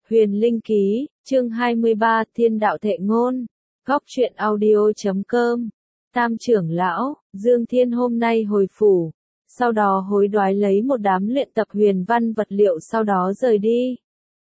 Huyền Linh Ký, chương 23, Thiên Đạo Thệ Ngôn, Góc truyện audio.com. Tam trưởng lão, Dương Thiên hôm nay hồi phủ, sau đó hối đoái lấy một đám luyện tập huyền văn vật liệu sau đó rời đi.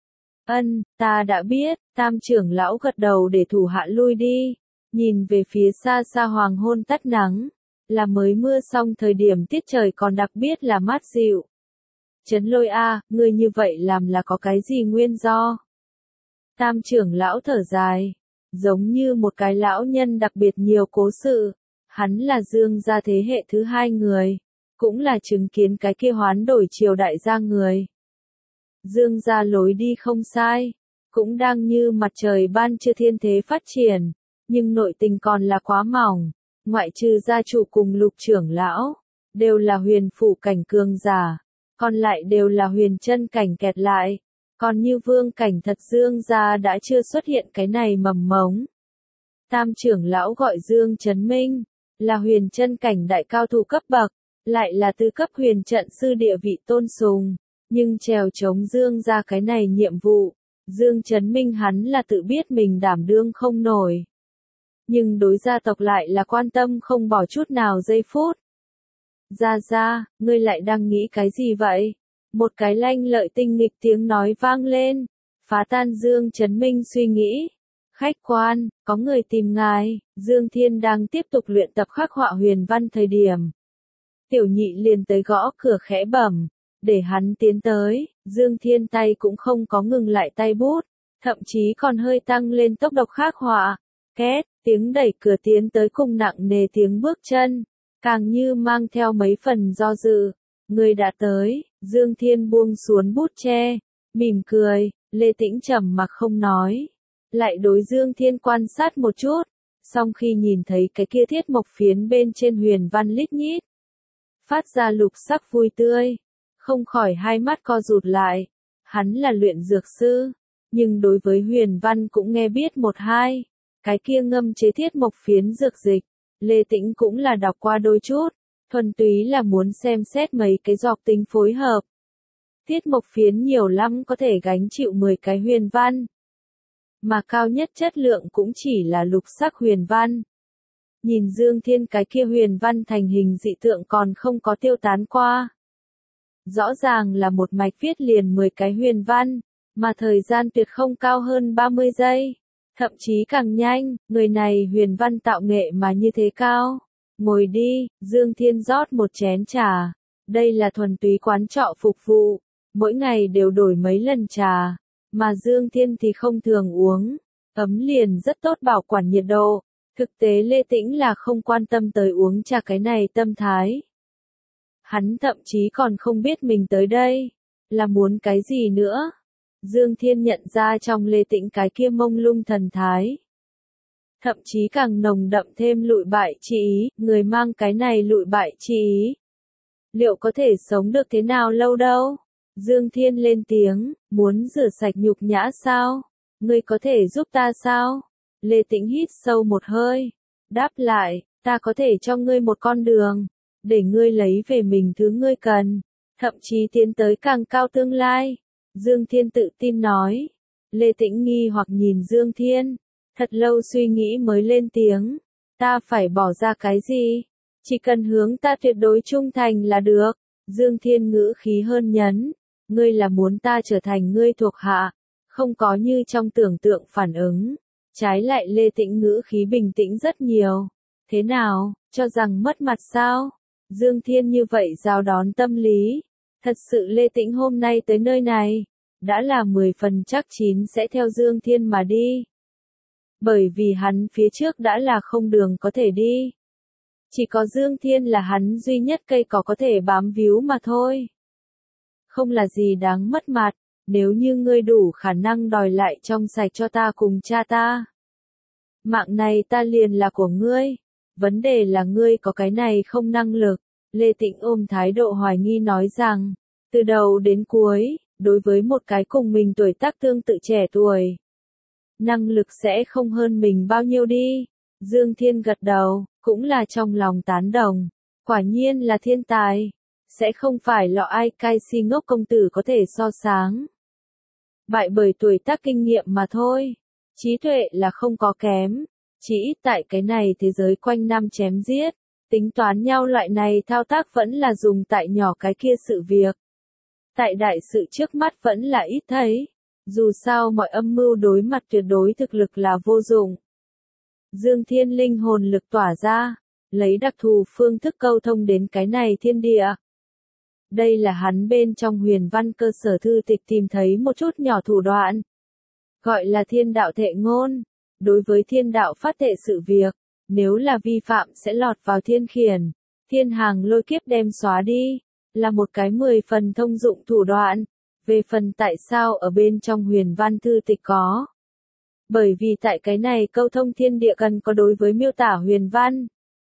Ta đã biết, Tam trưởng lão gật đầu để thủ hạ lui đi, nhìn về phía xa xa hoàng hôn tắt nắng, là mới mưa xong thời điểm tiết trời còn đặc biệt là mát dịu. Trấn Lôi a, ngươi như vậy làm là có cái gì nguyên do? Tam trưởng lão thở dài, giống như một cái lão nhân đặc biệt nhiều cố sự, hắn là Dương gia thế hệ thứ hai người, cũng là chứng kiến cái kia hoán đổi triều đại gia người. Dương gia lối đi không sai, cũng đang như mặt trời ban trưa thiên thế phát triển, nhưng nội tình còn là quá mỏng, ngoại trừ gia chủ cùng Lục trưởng lão, đều là huyền phủ cảnh cường giả, còn lại đều là huyền chân cảnh kẹt lại, còn như vương cảnh thật Dương gia đã chưa xuất hiện cái này mầm mống. Tam trưởng lão gọi Dương Trấn Minh, là huyền chân cảnh đại cao thủ cấp bậc, lại là tư cấp huyền trận sư địa vị tôn sùng, nhưng trèo chống Dương gia cái này nhiệm vụ, Dương Trấn Minh hắn là tự biết mình đảm đương không nổi. Nhưng đối gia tộc lại là quan tâm không bỏ chút nào giây phút. Gia, ngươi lại đang nghĩ cái gì vậy? Một cái lanh lợi tinh nghịch tiếng nói vang lên, phá tan Dương Trấn Minh suy nghĩ. Khách quan, có người tìm ngài. Dương Thiên đang tiếp tục luyện tập khắc họa huyền văn thời điểm. Tiểu nhị liền tới gõ cửa khẽ bẩm, để hắn tiến tới. Dương Thiên tay cũng không có ngừng lại tay bút, thậm chí còn hơi tăng lên tốc độ khắc họa. Két, tiếng đẩy cửa tiến tới cùng nặng nề tiếng bước chân, càng như mang theo mấy phần do dự. Người đã tới. Dương Thiên buông xuống bút che, mỉm cười. Lê Tĩnh trầm mặc không nói, lại đối Dương Thiên quan sát một chút, song khi nhìn thấy cái kia thiết mộc phiến bên trên huyền văn lít nhít, phát ra lục sắc vui tươi, không khỏi hai mắt co rụt lại. Hắn là luyện dược sư, nhưng đối với huyền văn cũng nghe biết một hai. Cái kia ngâm chế thiết mộc phiến dược dịch, Lê Tĩnh cũng là đọc qua đôi chút, thuần túy là muốn xem xét mấy cái dọc tính phối hợp. Thiết mộc phiến nhiều lắm có thể gánh chịu 10 cái huyền văn, mà cao nhất chất lượng cũng chỉ là lục sắc huyền văn. Nhìn Dương Thiên cái kia huyền văn thành hình dị tượng còn không có tiêu tán qua. Rõ ràng là một mạch viết liền 10 cái huyền văn, mà thời gian tuyệt không cao hơn 30 giây. Thậm chí càng nhanh, người này huyền văn tạo nghệ mà như thế cao. Ngồi đi, Dương Thiên rót một chén trà. Đây là thuần túy quán trọ phục vụ, mỗi ngày đều đổi mấy lần trà, mà Dương Thiên thì không thường uống. Ấm liền rất tốt bảo quản nhiệt độ. Thực tế Lê Tĩnh là không quan tâm tới uống trà cái này tâm thái. Hắn thậm chí còn không biết mình tới đây là muốn cái gì nữa. Dương Thiên nhận ra trong Lê Tĩnh cái kia mông lung thần thái, thậm chí càng nồng đậm thêm lụi bại chi ý. Người mang cái này lụi bại chi ý, liệu có thể sống được thế nào lâu đâu? Dương Thiên lên tiếng, muốn rửa sạch nhục nhã sao? Ngươi có thể giúp ta sao? Lê Tĩnh hít sâu một hơi, đáp lại, ta có thể cho ngươi một con đường, để ngươi lấy về mình thứ ngươi cần, thậm chí tiến tới càng cao tương lai. Dương Thiên tự tin nói. Lê Tĩnh nghi hoặc nhìn Dương Thiên, thật lâu suy nghĩ mới lên tiếng, ta phải bỏ ra cái gì? Chỉ cần hướng ta tuyệt đối trung thành là được. Dương Thiên ngữ khí hơn nhấn, ngươi là muốn ta trở thành ngươi thuộc hạ, không có như trong tưởng tượng phản ứng. Trái lại Lê Tĩnh ngữ khí bình tĩnh rất nhiều. Thế nào, cho rằng mất mặt sao? Dương Thiên như vậy giao đón tâm lý. Thật sự Lê Tĩnh hôm nay tới nơi này, đã là 10 phần chắc chín sẽ theo Dương Thiên mà đi. Bởi vì hắn phía trước đã là không đường có thể đi. Chỉ có Dương Thiên là hắn duy nhất cây cỏ có thể bám víu mà thôi. Không là gì đáng mất mặt, nếu như ngươi đủ khả năng đòi lại trong sạch cho ta cùng cha ta. Mạng này ta liền là của ngươi, vấn đề là ngươi có cái này không năng lực. Lê Tĩnh ôm thái độ hoài nghi nói rằng, từ đầu đến cuối, đối với một cái cùng mình tuổi tác tương tự trẻ tuổi, năng lực sẽ không hơn mình bao nhiêu đi. Dương Thiên gật đầu, cũng là trong lòng tán đồng, quả nhiên là thiên tài, sẽ không phải lọ ai cai si ngốc công tử có thể so sánh. bại bởi tuổi tác kinh nghiệm mà thôi. Trí tuệ là không có kém, chỉ ít tại cái này thế giới quanh năm chém giết, tính toán nhau loại này thao tác vẫn là dùng tại nhỏ cái kia sự việc. Tại đại sự trước mắt vẫn là ít thấy, dù sao mọi âm mưu đối mặt tuyệt đối thực lực là vô dụng. Dương Thiên linh hồn lực tỏa ra, lấy đặc thù phương thức câu thông đến cái này thiên địa. Đây là hắn bên trong huyền văn cơ sở thư tịch tìm thấy một chút nhỏ thủ đoạn. Gọi là thiên đạo thệ ngôn. Đối với thiên đạo phát thệ sự việc, nếu là vi phạm sẽ lọt vào thiên khiển, thiên hàng lôi kiếp đem xóa đi, là một cái 10 phần thông dụng thủ đoạn. Về phần tại sao ở bên trong huyền văn thư tịch có. Bởi vì tại cái này câu thông thiên địa cần có đối với miêu tả huyền văn.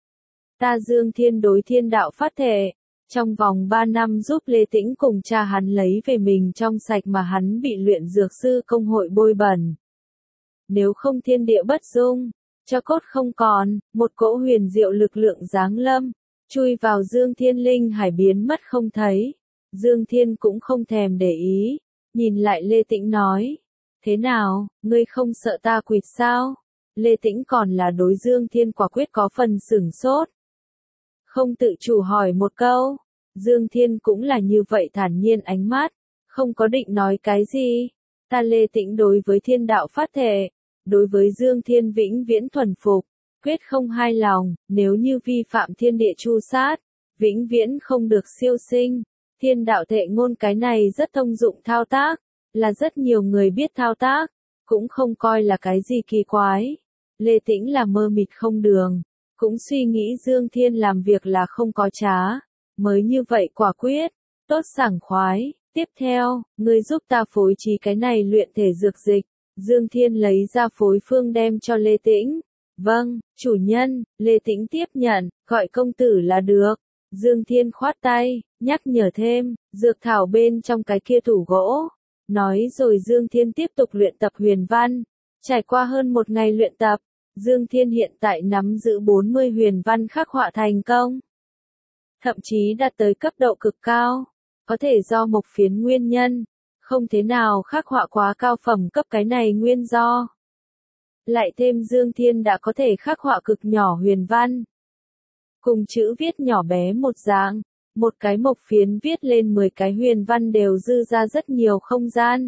Ta Dương Thiên đối thiên đạo phát thệ, trong vòng 3 năm giúp Lê Tĩnh cùng cha hắn lấy về mình trong sạch mà hắn bị luyện dược sư công hội bôi bẩn. Nếu không thiên địa bất dung, cho cốt không còn, một cỗ huyền diệu lực lượng giáng lâm, chui vào Dương Thiên linh hải biến mất không thấy. Dương Thiên cũng không thèm để ý, nhìn lại Lê Tĩnh nói, thế nào, ngươi không sợ ta quỵt sao? Lê Tĩnh còn là đối Dương Thiên quả quyết có phần sửng sốt. Không tự chủ hỏi một câu, Dương Thiên cũng là như vậy thản nhiên ánh mắt, không có định nói cái gì. Ta Lê Tĩnh đối với thiên đạo phát thệ, đối với Dương Thiên vĩnh viễn thuần phục, quyết không hai lòng, nếu như vi phạm thiên địa chu sát, vĩnh viễn không được siêu sinh. Thiên đạo thệ ngôn cái này rất thông dụng thao tác, là rất nhiều người biết thao tác, cũng không coi là cái gì kỳ quái. Lê Tĩnh là mơ mịt không đường, cũng suy nghĩ Dương Thiên làm việc là không có trá, mới như vậy quả quyết, tốt sảng khoái. Tiếp theo, ngươi giúp ta phối trí cái này luyện thể dược dịch. Dương Thiên lấy ra phối phương đem cho Lê Tĩnh. Vâng, chủ nhân, Lê Tĩnh tiếp nhận, gọi công tử là được. Dương Thiên khoát tay, nhắc nhở thêm, dược thảo bên trong cái kia tủ gỗ. Nói rồi Dương Thiên tiếp tục luyện tập huyền văn. Trải qua hơn một ngày luyện tập, Dương Thiên hiện tại nắm giữ 40 huyền văn khắc họa thành công. Thậm chí đạt tới cấp độ cực cao. Có thể do mộc phiến nguyên nhân, không thế nào khắc họa quá cao phẩm cấp cái này nguyên do. Lại thêm Dương Thiên đã có thể khắc họa cực nhỏ huyền văn. Cùng chữ viết nhỏ bé một dạng, một cái mộc phiến viết lên 10 cái huyền văn đều dư ra rất nhiều không gian.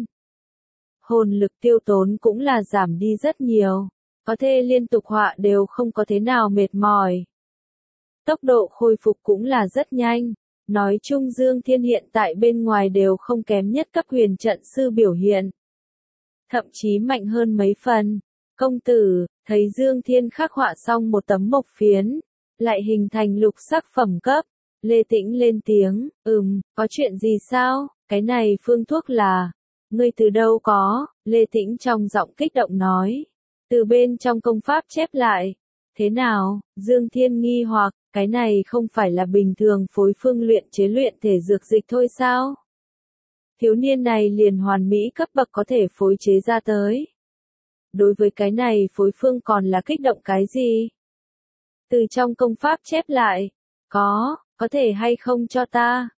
Hồn lực tiêu tốn cũng là giảm đi rất nhiều, có thể liên tục họa đều không có thế nào mệt mỏi. Tốc độ khôi phục cũng là rất nhanh. Nói chung Dương Thiên hiện tại bên ngoài đều không kém nhất cấp huyền trận sư biểu hiện. Thậm chí mạnh hơn mấy phần. Công tử, thấy Dương Thiên khắc họa xong một tấm mộc phiến, lại hình thành lục sắc phẩm cấp. Lê Tĩnh lên tiếng, có chuyện gì sao? Cái này phương thuốc là, ngươi từ đâu có? Lê Tĩnh trong giọng kích động nói, từ bên trong công pháp chép lại. Thế nào? Dương Thiên nghi hoặc, cái này không phải là bình thường phối phương luyện chế luyện thể dược dịch thôi sao? Thiếu niên này liền hoàn mỹ cấp bậc có thể phối chế ra tới. Đối với cái này phối phương còn là kích động cái gì? Từ trong công pháp chép lại, có thể hay không cho ta?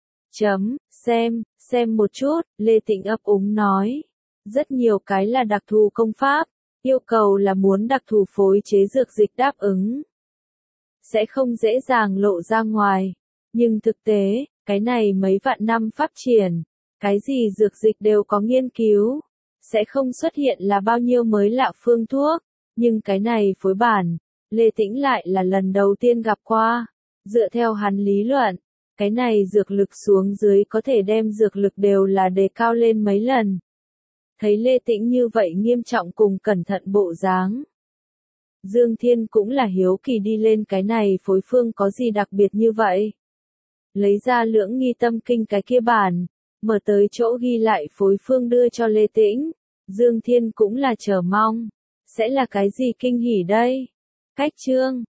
Xem một chút, Lê Tĩnh ấp úng nói. Rất nhiều cái là đặc thù công pháp, yêu cầu là muốn đặc thù phối chế dược dịch đáp ứng. Sẽ không dễ dàng lộ ra ngoài. Nhưng thực tế, cái này mấy vạn năm phát triển, cái gì dược dịch đều có nghiên cứu. Sẽ không xuất hiện là bao nhiêu mới lạ phương thuốc. Nhưng cái này phối bản, Lê Tĩnh lại là lần đầu tiên gặp qua. Dựa theo hắn lý luận, cái này dược lực xuống dưới có thể đem dược lực đều là đề cao lên mấy lần. Thấy Lê Tĩnh như vậy nghiêm trọng cùng cẩn thận bộ dáng. Dương Thiên cũng là hiếu kỳ đi lên cái này phối phương có gì đặc biệt như vậy. Lấy ra Lưỡng Nghi Tâm Kinh cái kia bản, mở tới chỗ ghi lại phối phương đưa cho Lê Tĩnh. Dương Thiên cũng là chờ mong. Sẽ là cái gì kinh hỉ đây? Cách chương